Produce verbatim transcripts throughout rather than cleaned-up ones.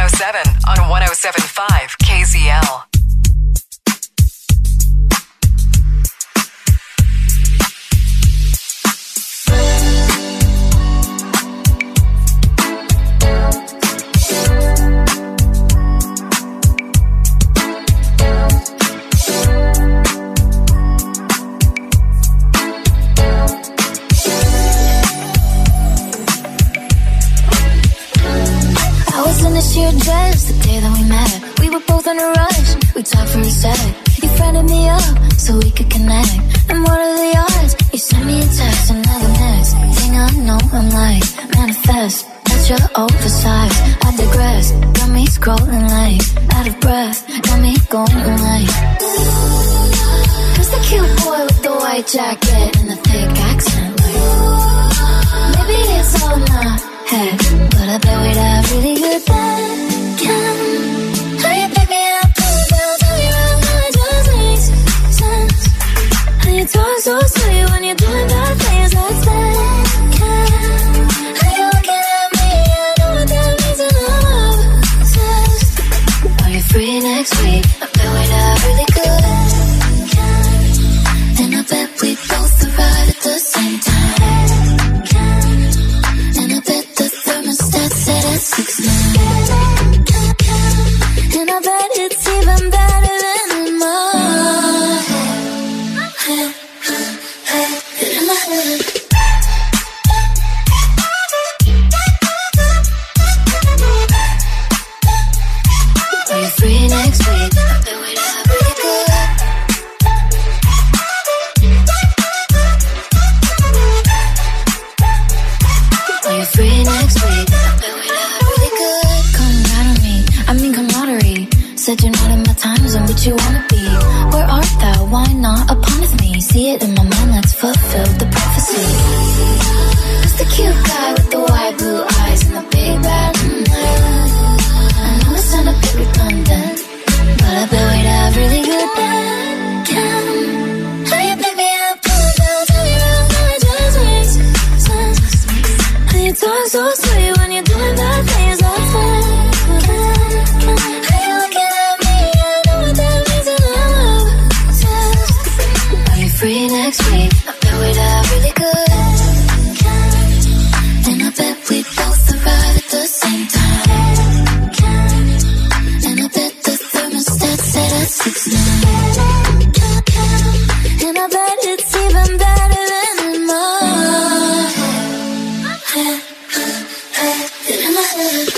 oh seven on one oh seven point five K Z L. Your dress the day that we met. We were both in a rush. We talked for a sec. You friended me up so we could connect. And what are the odds? You sent me a text and now the next thing I know I'm like manifest. That's your oversized. I digress. Got me scrolling like out of breath. Got me going like. Who's the cute boy with the white jacket and the thick accent? Like, maybe it's all in my head, but I bet we'd have really good bacon. How you pick me up, pull me down, tell me around, how it just makes sense. How you talk so sweet when you're doing bad things, that's bacon. How you looking at me, I know what that means and I'm obsessed. Are you free next week? I bet we'd have really good bacon. And I bet we both arrive at the same time. Set at six nine, and I bet it's even better than in my head. In my head. Are you free next week? I bet we'd have really good. Are you free next week? Said you're not in my time zone, but you wanna be. Where art thou? Why not upon with me? See it in my mind, let's fulfill the prophecy. Who's the cute guy with the wide blue eyes and the big bad night? I know it's not a bit redundant, but I bet we'd have really good bacon. How you pick me up, pull me down, tell me around, how it just makes sense. How you talk so sweet when you're doing bad things, that's bacon. Free next week, I bet we'd have really good. And I bet we both arrive at the same time. And I bet the thermostat set at six nine. And I bet it's even better than in my head. In my head.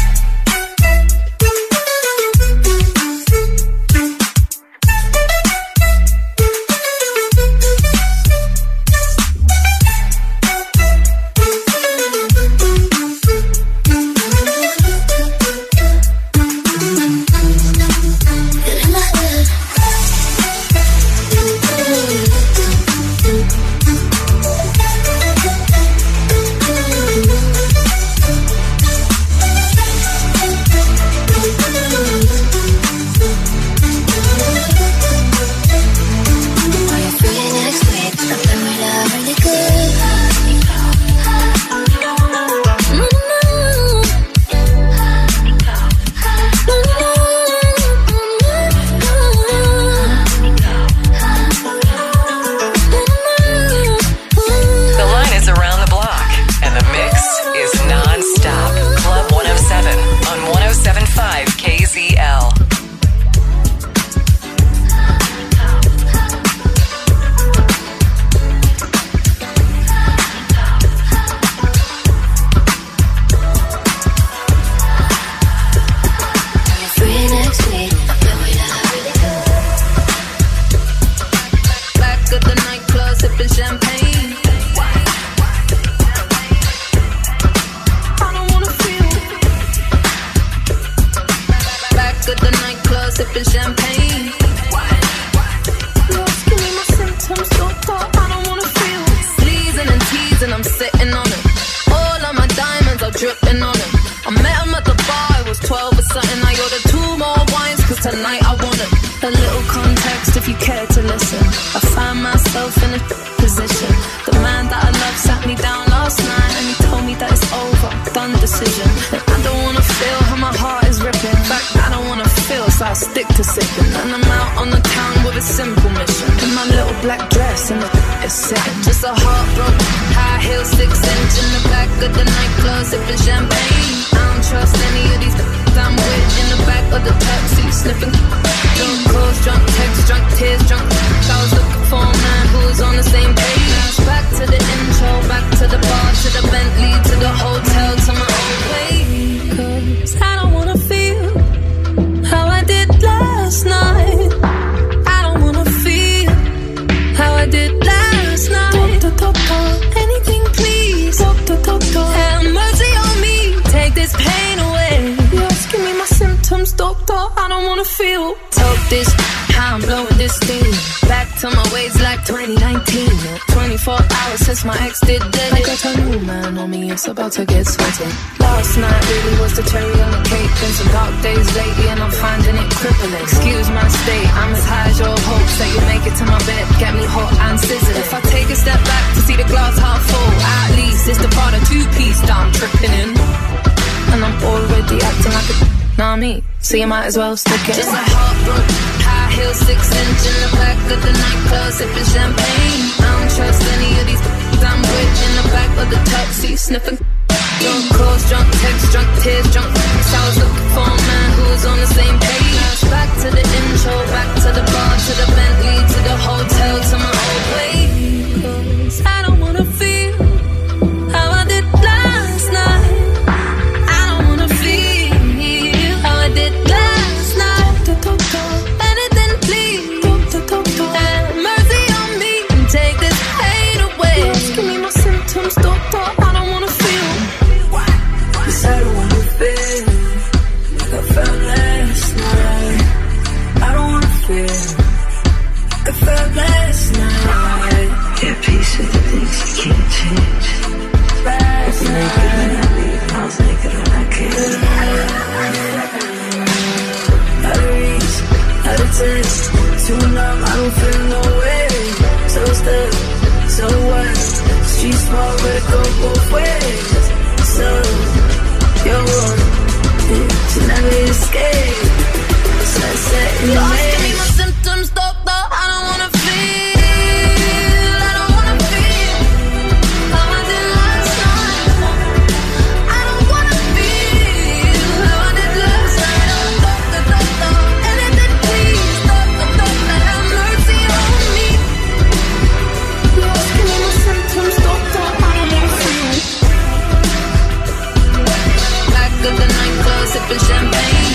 Sipping champagne. You're asking me my symptoms, so far I don't wanna feel. Sleazing and teasing, I'm sitting on it. All of my diamonds are dripping on it. I met him at the bar, it was twelve or something. I ordered two more wines, cause tonight I want it. A little context if you care to listen. I find myself in a position. The man that I love sat me down last night and he told me that it's over, done decision. And I don't wanna feel how my heart is ripping. In fact, I don't wanna feel, so I stick to sipping. And I'm out on the town with a simple mission. In my little black dress and the is sitting. Just a heartbroken, high heel, six inch in the back of the nightclub, sipping champagne. I don't trust any of these I'm with in the back of the taxi, sniffing. Drunk calls, drunk texts, drunk tears, drunk. I was looking for a man who was on the same page. Back to the intro, back to the bar, to the Bentley, to the hotel, to my own way. Cause I don't wanna feel how I did last night. I don't wanna feel how I did last night. Talk, talk, talk, anything please. Talk, talk, talk, talk. Have mercy on me, take this pain away. Give me my symptoms, doctor, I don't wanna feel. Talk this, how I'm blowing this steam. Back to my ways like twenty nineteen. twenty-four hours since my ex did dead. I got a new man on me, it's about to get sweaty. Last night really was the cherry on the cake. Been some dark days lately and I'm finding it crippling. Excuse my state, I'm as high as your hopes that you make it to my bed, get me hot and sizzling. If I take a step back to see the glass half full, at least it's the part of two-piece that I'm tripping in. And I'm already acting like a nah me, so you might as well stick it. Just a heartbroken, high heel, six inch in the back of the nightclub, sipping champagne. I don't trust any of these I'm with in the back of the taxi, sniffing. Drunk calls, drunk texts, drunk tears, drunk. I was looking for a man who was on the same page. Back to the intro, back to the bar, to the Bentley, to the hotel, to my old way. Cause I don't wanna feel how I did last night. Too numb, I don't feel no way. So stuck, so what? Street smart, but it go both ways. So, yo, to never escape. Sunset in the Lost, give me my symptoms, doctor, I don't wanna feel. I don't wanna feel how I did last night. I don't wanna feel how I did last night. Oh, doctor, doctor, anything please. Have mercy on me. Lost, give me my symptoms, doctor, I don't wanna feel. Back of the nightclub, sipping champagne.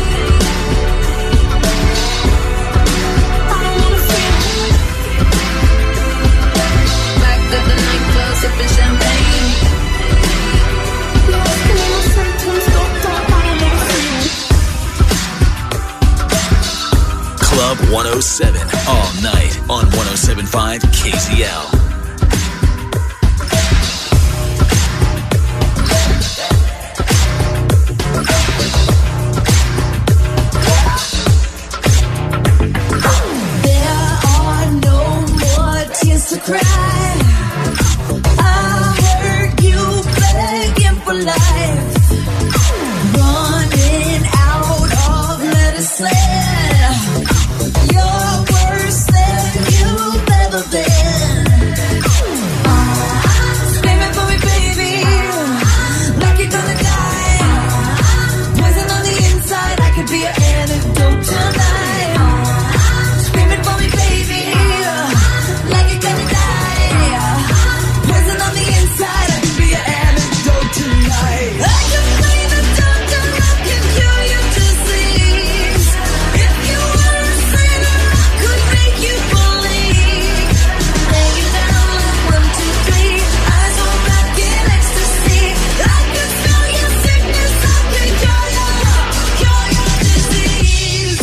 I don't wanna feel. Back of the nightclub, sipping champagne. Lost, give me my symptoms, doctor, I don't wanna feel. Club one oh seven, all night on one oh seven point five K Z L. There are no more tears to cry. I heard you begging for life, running out of medicine. You're worse than you've ever been. Screaming for me, baby, like you're gonna die. Poison on the inside, I could be an antidote tonight. Screaming for me, baby, like you're gonna die. Poison on the inside, I could be an antidote tonight. I can be the doctor, I can cure your disease. If you were a sinner, I could make you believe. Lay you down like one, two, three. Eyes on black in ecstasy. I could feel your sickness, I could cure your, cure your disease.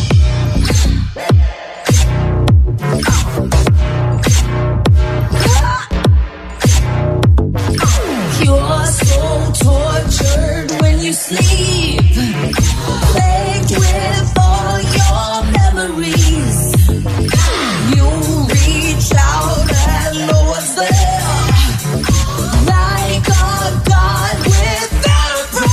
You're so tortured when you sleep, plagued with all your memories. You reach out and know what's there, like a god without a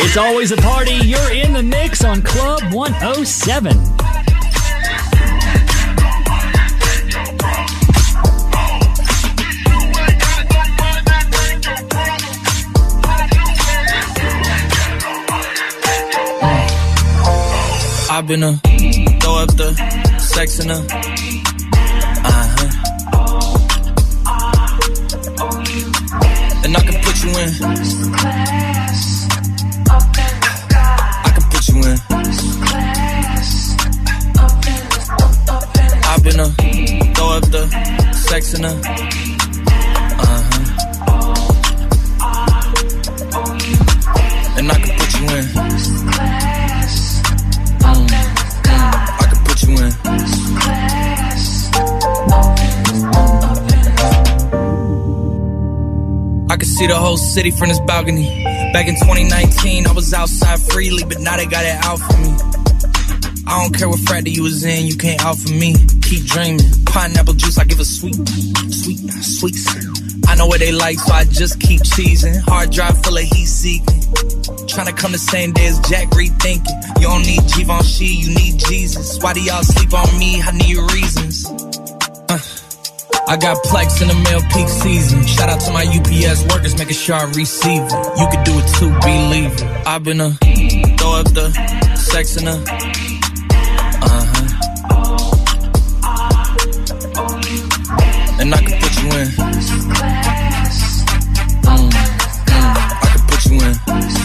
It's always a party. You're in the mix on Club one oh seven. I've been a throw up the sex in a uh-huh. And I can put you in. I can put you in. I've been a throw up the sex in a uh-huh. And I can put you in. I can see the whole city from this balcony. Back in twenty nineteen, I was outside freely, but now they got it out for me. I don't care what fraternity you was in, you can't out for me. Keep dreaming, pineapple juice, I give a sweet, sweet, sweet. I know what they like, so I just keep cheesing. Hard drive full of heat seeking. Tryna come the same day as Jack, rethinking. You don't need Givenchy, you need Jesus. Why do y'all sleep on me? I need reasons. Uh. I got Plex in the mail peak season. Shout out to my U P S workers, making sure I receive it. You can do it too, believe it. I've been a throw up the sex in a uh-huh. And I can put you in. Mm, mm, I can put you in.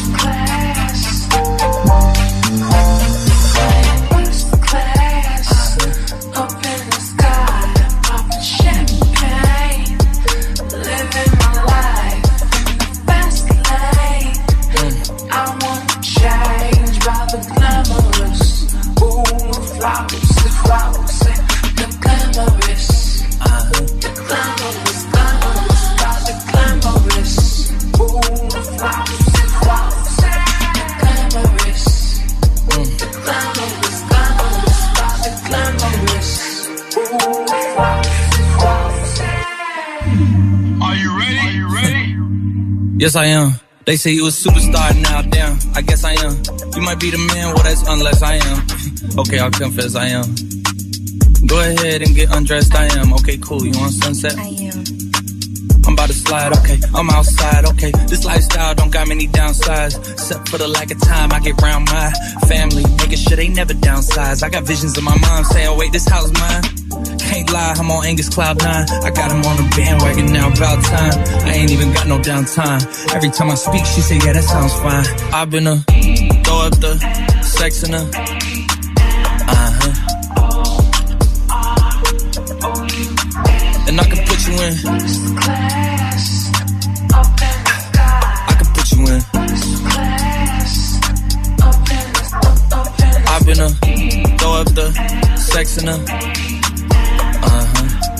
Yes, I am. They say you a superstar now, damn. I guess I am. You might be the man, well, that's unless I am. Okay, I'll confess I am. Go ahead and get undressed, I am. Okay, cool, you want sunset? I am. I'm about to slide, okay, I'm outside, okay. This lifestyle don't got many downsides. Except for the lack of time I get around my family, making sure they never downsize. I got visions of my mom saying, oh, wait, this house mine. Can't lie, I'm on Angus Cloud nine. I got him on the bandwagon now, about time. I ain't even got no downtime. Every time I speak, she say, yeah, that sounds fine. I've been a throw up the sex in a uh-huh. And I can put you in. I can put you in. I've been a throw up the sex in a uh-huh.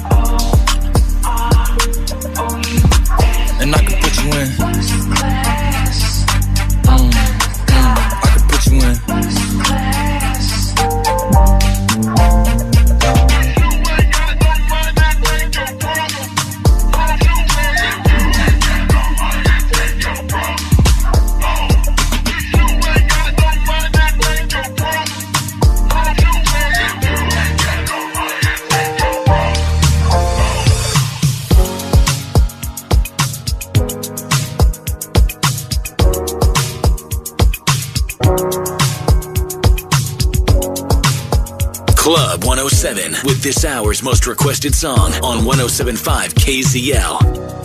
And I can put you in. Mm, mm, I can put you in. Club one oh seven with this hour's most requested song on one oh seven point five K Z L.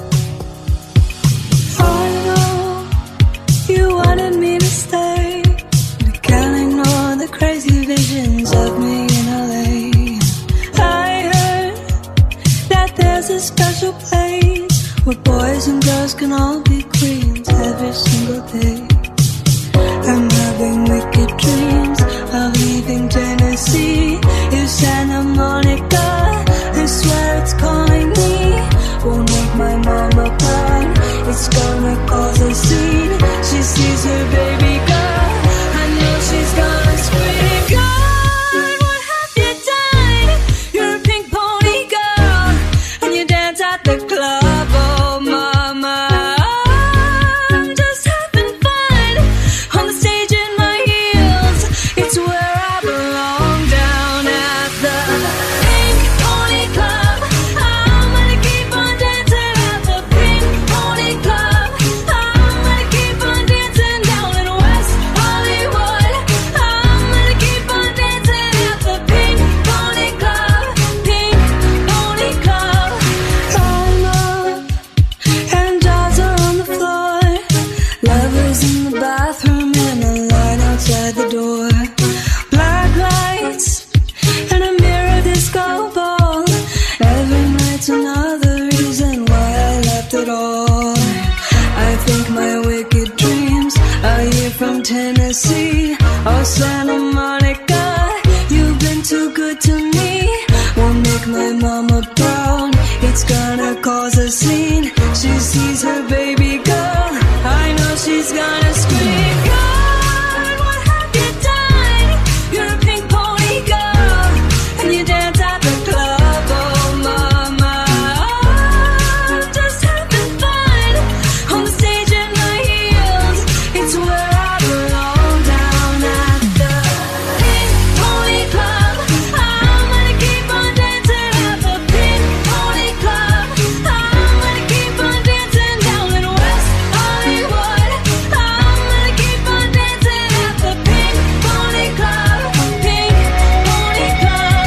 I know you wanted me to stay, but I can't ignore the crazy visions of me in L A. I heard that there's a special place where boys and girls can all be queens every single day. I'm having wicked dreams of leaving Tennessee. If Santa Monica, I swear it's calling me. Won't make my mama proud. It's gonna cause a scene. She sees her baby girl. I know she's gonna scream. God, what have you done? You're a pink pony girl, and you dance at the club, oh mama. in Tennessee or Santa Monica. You've been too good to me. Won't make my mama proud. It's gonna cause a scene. She sees her baby girl. I know she's gonna scream. God, what have you done? You're a pink pony girl, and you dance at the club. Oh, mama, I'm just having fun on the stage in my heels. It's where I belong, down at the Pink Pony Club. I'm gonna keep on dancing at the Pink Pony Club. I'm gonna keep on dancing down in West Hollywood. I'm gonna keep on dancing at the Pink Pony Club. Pink Pony Club.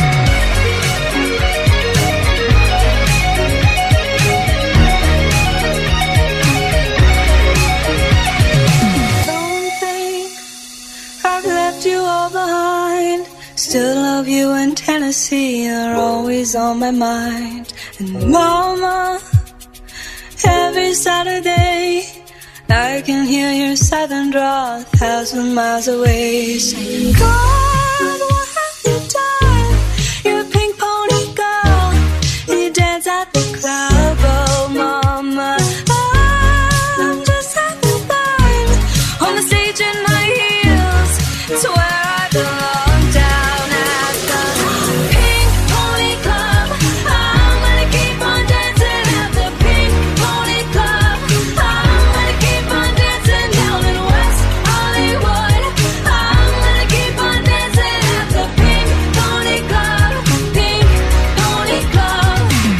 Don't think I've left you all behind. Still love you in Tennessee. You're always on my mind. And mama, every Saturday I can hear your southern drawl a thousand miles away. Saying, God, what have you done? You're a pink pony girl, and you dance at the club. Oh, mama, I'm just having fun on the stage in my heels. It's where I belong, down at the Pink Pony Club. I'm gonna keep on dancing at the Pink Pony Club. I'm gonna keep on dancing down in West Hollywood. I'm gonna keep on dancing at the Pink Pony Club. Pink Pony Club.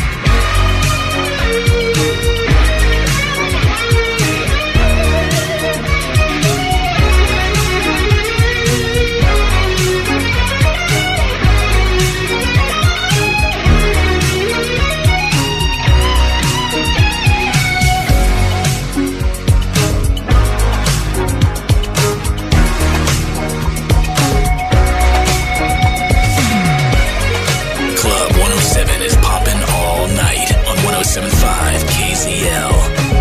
Club one oh seven is popping all night on one oh seven point five K Z L.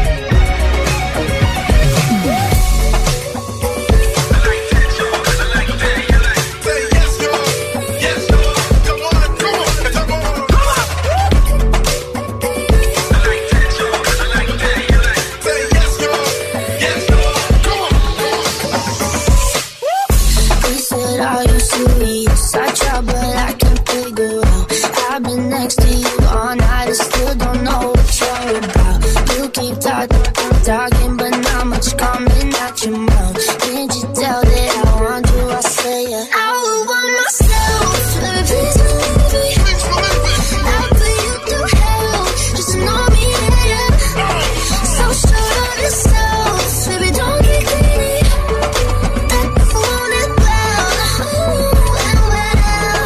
He said, are you serious? I try, but I can't figure out. I've been next to you all night and still don't know what you're about. You keep talking, talking, but not much coming out your mouth. Can't you tell that I want you? I say it. I would want myself. Baby, please believe me. I'll put you through hell. Just know me, yeah. So sure of yourself. Baby, don't get greedy. I want it well. Ooh, and well.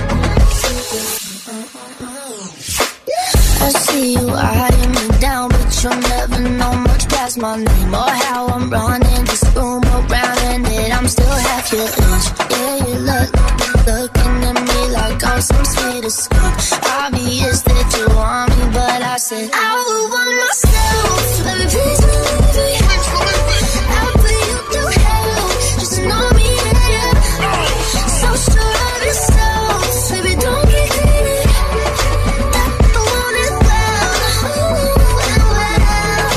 I see you eyeing me down, but you'll never know much past my name or how I'm running this room around, and that I'm still half your age. Yeah, you look, looking at me like I'm some sweet escape. Obvious that you want me, but I said I would want myself. Baby, please believe me. I'll put you through hell. Just know me, yeah. So sure of yourself. Baby, don't get greedy. I want it well. Ooh, and well.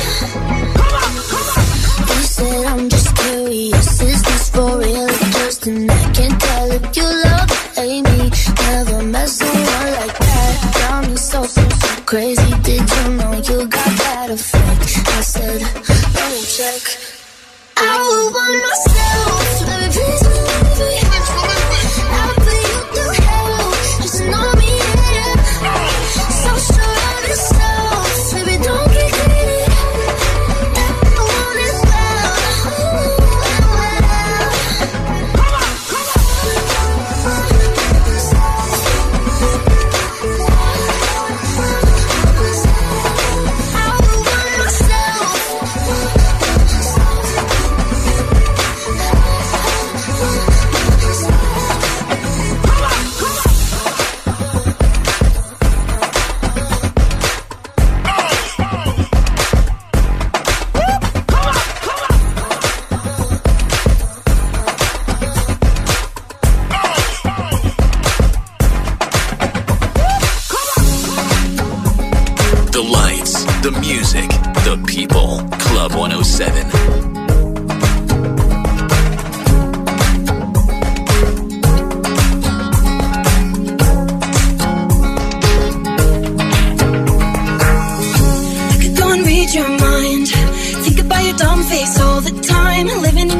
He said, I'm just curious. Is this for real? Just and I can't tell if you love or hate me. Never met someone like that. Got me so, so, so crazy. Did you know you got that effect? I said, let me check. I would want myself. Baby, please believe me. I'll put you through hell. Just know me, yeah. So sure of yourself. Baby, don't get greedy. I want it well. Ooh, and well. I would want myself.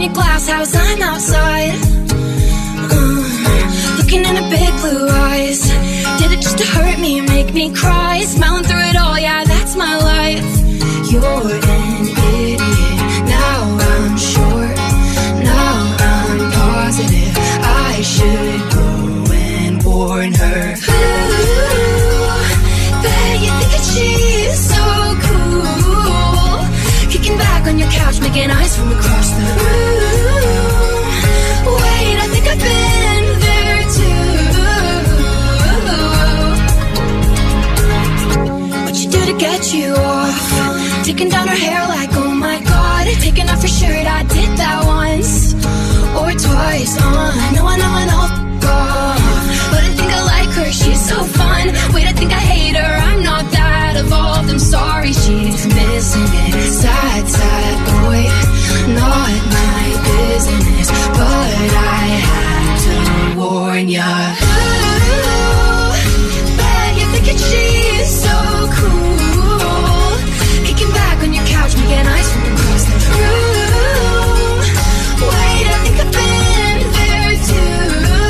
your glass house, I'm outside. Uh, looking in her big blue eyes. Did it just to hurt me, make me cry? Smiling through it all, yeah, that's my life. You're an idiot. Now I'm sure. Now I'm positive. I should go and warn her. Ooh, bet you think that she's so cool. Kicking back on your couch, making eyes from across the room. Wait, I think I've been there too. What you do to get you off? Taking down her hair like, oh my god. Taking off her shirt, I did that once or twice. Uh, no, I know, I know, God. But I think I like her, she's so fun. Wait, I think I hate her, I'm not that evolved. I'm sorry, she's missing it. Sad, sad boy, not my business. But I had to warn ya. Ooh, bet you're thinking she's so cool. Kicking back on your couch, making eyes from across the room. Wait, I think I've been there too.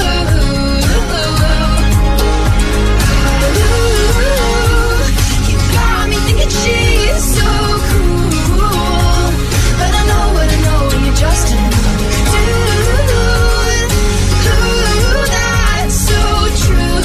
Ooh, you got me thinking she's so cool. But I know what I know, and you're just another dude. Ooh, that's so true.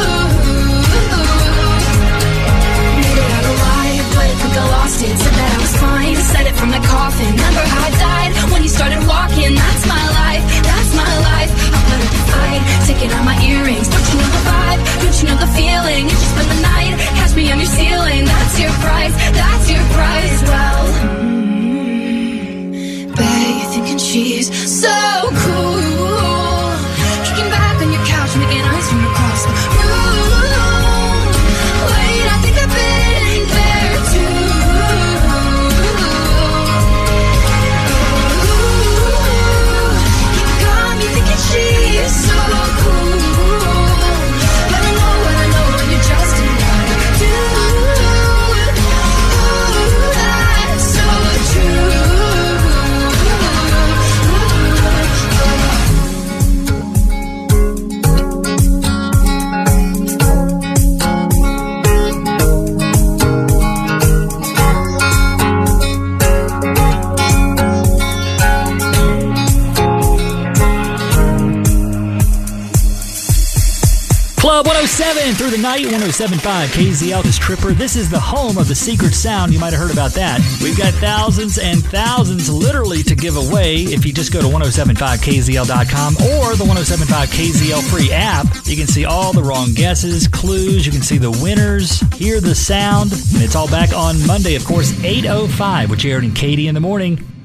Made it out alive, but I think I lost it. Said that I was fine, said it from the coffin. Remember how I died when you started walking? That's my life, that's my life. I'll put up a fight, taking out my earrings. Don't you know the vibe? Don't you know the feeling? You just spend the night, catch me on your ceiling. That's your price, that's your price. Well, mm, bet you're thinking she's so cool. Kicking back on your couch, making eyes from across the room. Wait, I think I've been there too. She's so cool. But I know what I know, and you're just another dude. Ooh, that's so Club one oh seven through the night, one oh seven point five K Z L is Tripper. This is the home of the secret sound. You might have heard about that. We've got thousands and thousands literally to give away if you just go to ten seventy-five K Z L dot com or the ten seventy-five K Z L free app. You can see all the wrong guesses, clues. You can see the winners, hear the sound. And it's all back on Monday, of course, eight oh five, which aired in Katie in the morning.